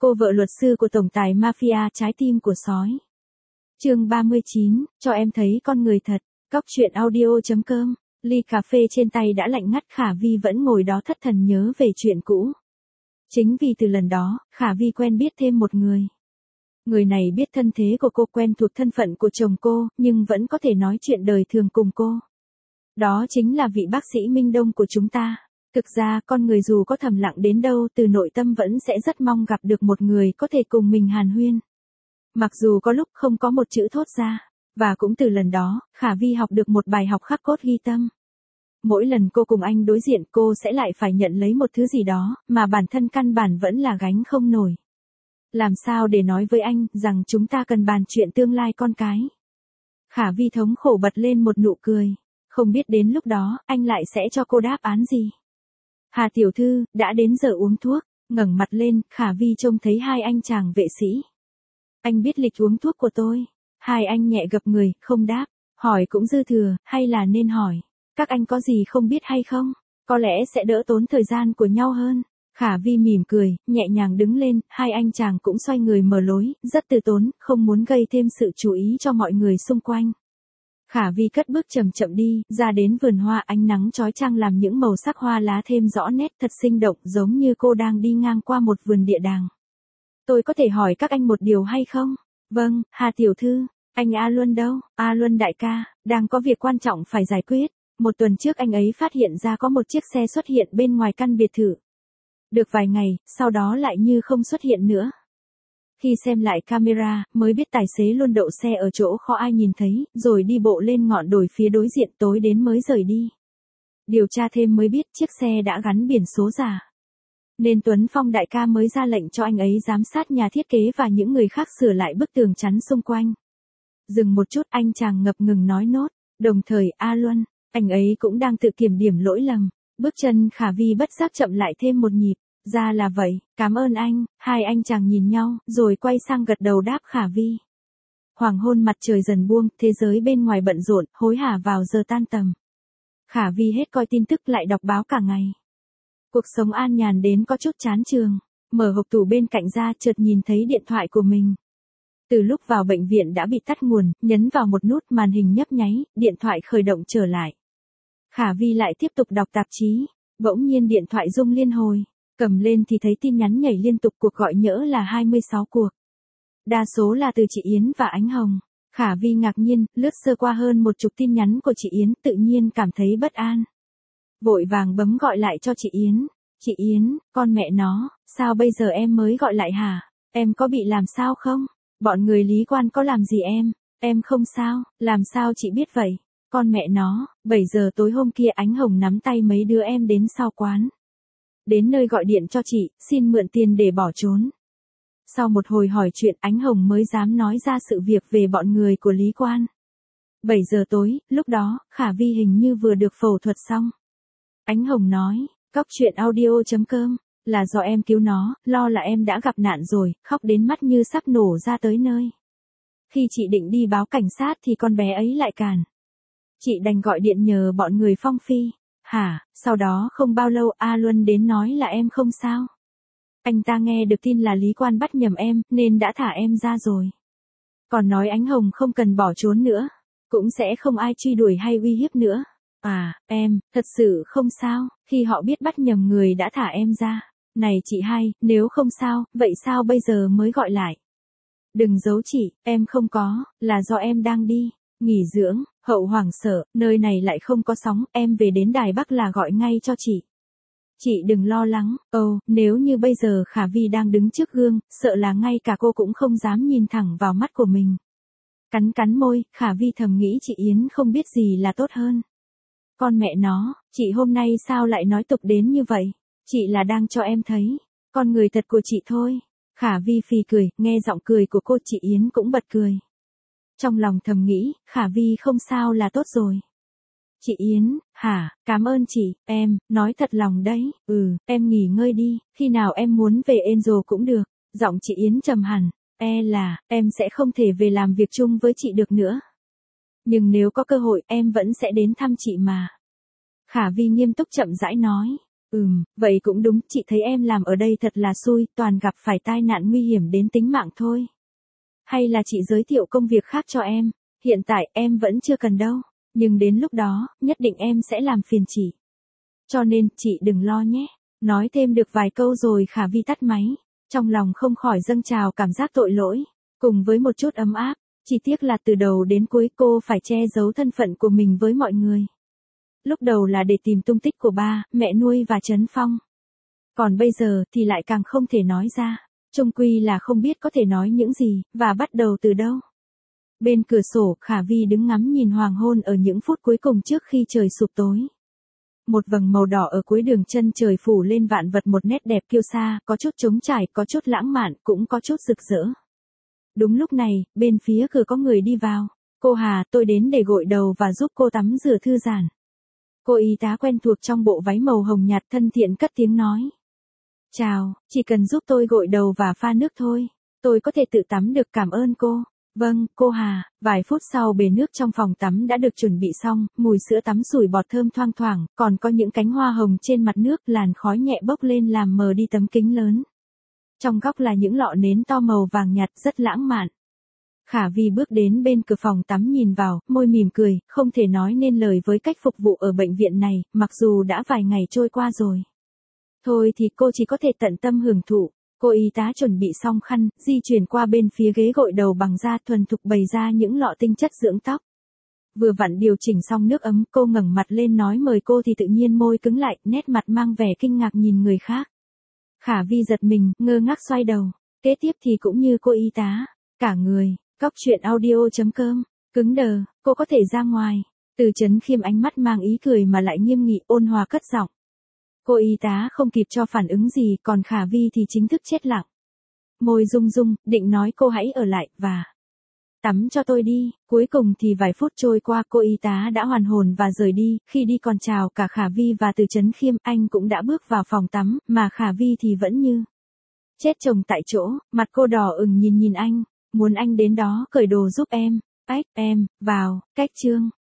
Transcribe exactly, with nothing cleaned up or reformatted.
Cô vợ luật sư của tổng tài mafia trái tim của sói. Chương ba mươi chín, cho em thấy con người thật. Cóc truyện audio chấm com. Ly cà phê trên tay đã lạnh ngắt, Khả Vi vẫn ngồi đó thất thần nhớ về chuyện cũ. Chính vì từ lần đó, Khả Vi quen biết thêm một người. Người này biết thân thế của cô, quen thuộc thân phận của chồng cô, nhưng vẫn có thể nói chuyện đời thường cùng cô. Đó chính là vị bác sĩ Minh Đông của chúng ta. Thực ra, con người dù có thầm lặng đến đâu, từ nội tâm vẫn sẽ rất mong gặp được một người có thể cùng mình hàn huyên. Mặc dù có lúc không có một chữ thốt ra, và cũng từ lần đó, Khả Vi học được một bài học khắc cốt ghi tâm. Mỗi lần cô cùng anh đối diện, cô sẽ lại phải nhận lấy một thứ gì đó, mà bản thân căn bản vẫn là gánh không nổi. Làm sao để nói với anh, rằng chúng ta cần bàn chuyện tương lai con cái? Khả Vi thống khổ bật lên một nụ cười. Không biết đến lúc đó, anh lại sẽ cho cô đáp án gì? Hà tiểu thư, đã đến giờ uống thuốc. Ngẩng mặt lên, Khả Vi trông thấy hai anh chàng vệ sĩ. Anh biết lịch uống thuốc của tôi. Hai anh nhẹ gập người, không đáp. Hỏi cũng dư thừa, hay là nên hỏi? Các anh có gì không biết hay không? Có lẽ sẽ đỡ tốn thời gian của nhau hơn. Khả Vi mỉm cười, nhẹ nhàng đứng lên, hai anh chàng cũng xoay người mở lối, rất từ tốn, không muốn gây thêm sự chú ý cho mọi người xung quanh. Khả Vi cất bước chậm chậm đi, ra đến vườn hoa, ánh nắng chói chang làm những màu sắc hoa lá thêm rõ nét, thật sinh động, giống như cô đang đi ngang qua một vườn địa đàng. Tôi có thể hỏi các anh một điều hay không? Vâng, Hà tiểu thư. Anh A Luân đâu? A Luân đại ca, đang có việc quan trọng phải giải quyết. Một tuần trước anh ấy phát hiện ra có một chiếc xe xuất hiện bên ngoài căn biệt thự. Được vài ngày, sau đó lại như không xuất hiện nữa. Khi xem lại camera, mới biết tài xế luôn đậu xe ở chỗ khó ai nhìn thấy, rồi đi bộ lên ngọn đồi phía đối diện, tối đến mới rời đi. Điều tra thêm mới biết chiếc xe đã gắn biển số giả. Nên Tuấn Phong đại ca mới ra lệnh cho anh ấy giám sát nhà thiết kế và những người khác sửa lại bức tường chắn xung quanh. Dừng một chút, anh chàng ngập ngừng nói nốt. Đồng thời, A Luân, anh ấy cũng đang tự kiểm điểm lỗi lầm. Bước chân Khả Vi bất giác chậm lại thêm một nhịp. Ra là vậy, cảm ơn anh. Hai anh chàng nhìn nhau, rồi quay sang gật đầu đáp Khả Vi. Hoàng hôn, mặt trời dần buông, thế giới bên ngoài bận rộn, hối hả vào giờ tan tầm. Khả Vi hết coi tin tức lại đọc báo cả ngày. Cuộc sống an nhàn đến có chút chán chường. Mở hộp tủ bên cạnh ra, chợt nhìn thấy điện thoại của mình. Từ lúc vào bệnh viện đã bị tắt nguồn, nhấn vào một nút, màn hình nhấp nháy, điện thoại khởi động trở lại. Khả Vi lại tiếp tục đọc tạp chí. Bỗng nhiên điện thoại rung liên hồi. Cầm lên thì thấy tin nhắn nhảy liên tục, cuộc gọi nhỡ là hai mươi sáu cuộc. Đa số là từ chị Yến và Ánh Hồng. Khả Vi ngạc nhiên, lướt sơ qua hơn một chục tin nhắn của chị Yến, tự nhiên cảm thấy bất an. Vội vàng bấm gọi lại cho chị Yến. Chị Yến, con mẹ nó, sao bây giờ em mới gọi lại hả? Em có bị làm sao không? Bọn người Lý Quan có làm gì em? Em không sao, làm sao chị biết vậy? Con mẹ nó, bảy giờ tối hôm kia Ánh Hồng nắm tay mấy đứa em đến sau quán. Đến nơi gọi điện cho chị, xin mượn tiền để bỏ trốn. Sau một hồi hỏi chuyện, Ánh Hồng mới dám nói ra sự việc về bọn người của Lý Quan. bảy giờ tối, lúc đó, Khả Vi hình như vừa được phẫu thuật xong. Ánh Hồng nói, cóc truyện audio chấm com, là do em cứu nó, lo là em đã gặp nạn rồi, khóc đến mắt như sắp nổ ra tới nơi. Khi chị định đi báo cảnh sát thì con bé ấy lại cản. Chị đành gọi điện nhờ bọn người Phong Phi. Hả, sau đó không bao lâu A Luân đến nói là em không sao. Anh ta nghe được tin là Lý Quan bắt nhầm em, nên đã thả em ra rồi. Còn nói Ánh Hồng không cần bỏ trốn nữa. Cũng sẽ không ai truy đuổi hay uy hiếp nữa. À, em, thật sự không sao, khi họ biết bắt nhầm người đã thả em ra. Này chị hai, nếu không sao, vậy sao bây giờ mới gọi lại? Đừng giấu chị, em không có, là do em đang đi nghỉ dưỡng. Hậu hoảng sợ, nơi này lại không có sóng, em về đến Đài Bắc là gọi ngay cho chị. Chị đừng lo lắng, ồ, nếu như bây giờ Khả Vi đang đứng trước gương, sợ là ngay cả cô cũng không dám nhìn thẳng vào mắt của mình. Cắn cắn môi, Khả Vi thầm nghĩ chị Yến không biết gì là tốt hơn. Con mẹ nó, chị hôm nay sao lại nói tục đến như vậy? Chị là đang cho em thấy con người thật của chị thôi. Khả Vi phì cười, nghe giọng cười của cô, chị Yến cũng bật cười. Trong lòng thầm nghĩ, Khả Vi không sao là tốt rồi. Chị Yến, hả, cảm ơn chị, em, nói thật lòng đấy, ừ, em nghỉ ngơi đi, khi nào em muốn về Angel cũng được. Giọng chị Yến trầm hẳn, e là, em sẽ không thể về làm việc chung với chị được nữa. Nhưng nếu có cơ hội, em vẫn sẽ đến thăm chị mà. Khả Vi nghiêm túc chậm rãi nói, Ừm, vậy cũng đúng, chị thấy em làm ở đây thật là xui, toàn gặp phải tai nạn nguy hiểm đến tính mạng thôi. Hay là chị giới thiệu công việc khác cho em, hiện tại em vẫn chưa cần đâu, nhưng đến lúc đó, nhất định em sẽ làm phiền chị. Cho nên, chị đừng lo nhé. Nói thêm được vài câu rồi Khả Vi tắt máy, trong lòng không khỏi dâng trào cảm giác tội lỗi, cùng với một chút ấm áp, chỉ tiếc là từ đầu đến cuối cô phải che giấu thân phận của mình với mọi người. Lúc đầu là để tìm tung tích của ba, mẹ nuôi và Trấn Phong. Còn bây giờ thì lại càng không thể nói ra, chung quy là không biết có thể nói những gì, và bắt đầu từ đâu. Bên cửa sổ, Khả Vi đứng ngắm nhìn hoàng hôn ở những phút cuối cùng trước khi trời sụp tối. Một vầng màu đỏ ở cuối đường chân trời phủ lên vạn vật một nét đẹp kiêu sa, có chút trống trải, có chút lãng mạn, cũng có chút rực rỡ. Đúng lúc này, bên phía cửa có người đi vào. Cô Hà, tôi đến để gội đầu và giúp cô tắm rửa thư giãn. Cô y tá quen thuộc trong bộ váy màu hồng nhạt thân thiện cất tiếng nói. Chào, chỉ cần giúp tôi gội đầu và pha nước thôi. Tôi có thể tự tắm được, cảm ơn cô. Vâng, cô Hà. Vài phút sau bể nước trong phòng tắm đã được chuẩn bị xong, mùi sữa tắm sủi bọt thơm thoang thoảng, còn có những cánh hoa hồng trên mặt nước, làn khói nhẹ bốc lên làm mờ đi tấm kính lớn. Trong góc là những lọ nến to màu vàng nhạt rất lãng mạn. Khả Vi bước đến bên cửa phòng tắm nhìn vào, môi mỉm cười, không thể nói nên lời với cách phục vụ ở bệnh viện này, mặc dù đã vài ngày trôi qua rồi. Thôi thì cô chỉ có thể tận tâm hưởng thụ. Cô y tá chuẩn bị xong khăn, di chuyển qua bên phía ghế gội đầu bằng da thuần thục bày ra những lọ tinh chất dưỡng tóc. Vừa vặn điều chỉnh xong nước ấm, cô ngẩng mặt lên nói mời cô thì tự nhiên môi cứng lại, nét mặt mang vẻ kinh ngạc nhìn người khác. Khả Vi giật mình, ngơ ngác xoay đầu. Kế tiếp thì cũng như cô y tá, cả người, Cóc truyện audio chấm com, cứng đờ, cô có thể ra ngoài. Từ Trấn Khiêm ánh mắt mang ý cười mà lại nghiêm nghị, ôn hòa cất giọng. Cô y tá không kịp cho phản ứng gì, còn Khả Vi thì chính thức chết lặng. Môi rung rung, định nói cô hãy ở lại, và tắm cho tôi đi. Cuối cùng thì vài phút trôi qua, cô y tá đã hoàn hồn và rời đi, khi đi còn chào cả Khả Vi và Từ Trấn Khiêm, anh cũng đã bước vào phòng tắm, mà Khả Vi thì vẫn như chết chồng tại chỗ, mặt cô đỏ ửng nhìn nhìn anh, muốn anh đến đó cởi đồ giúp em. Ách, em, vào, cách chương.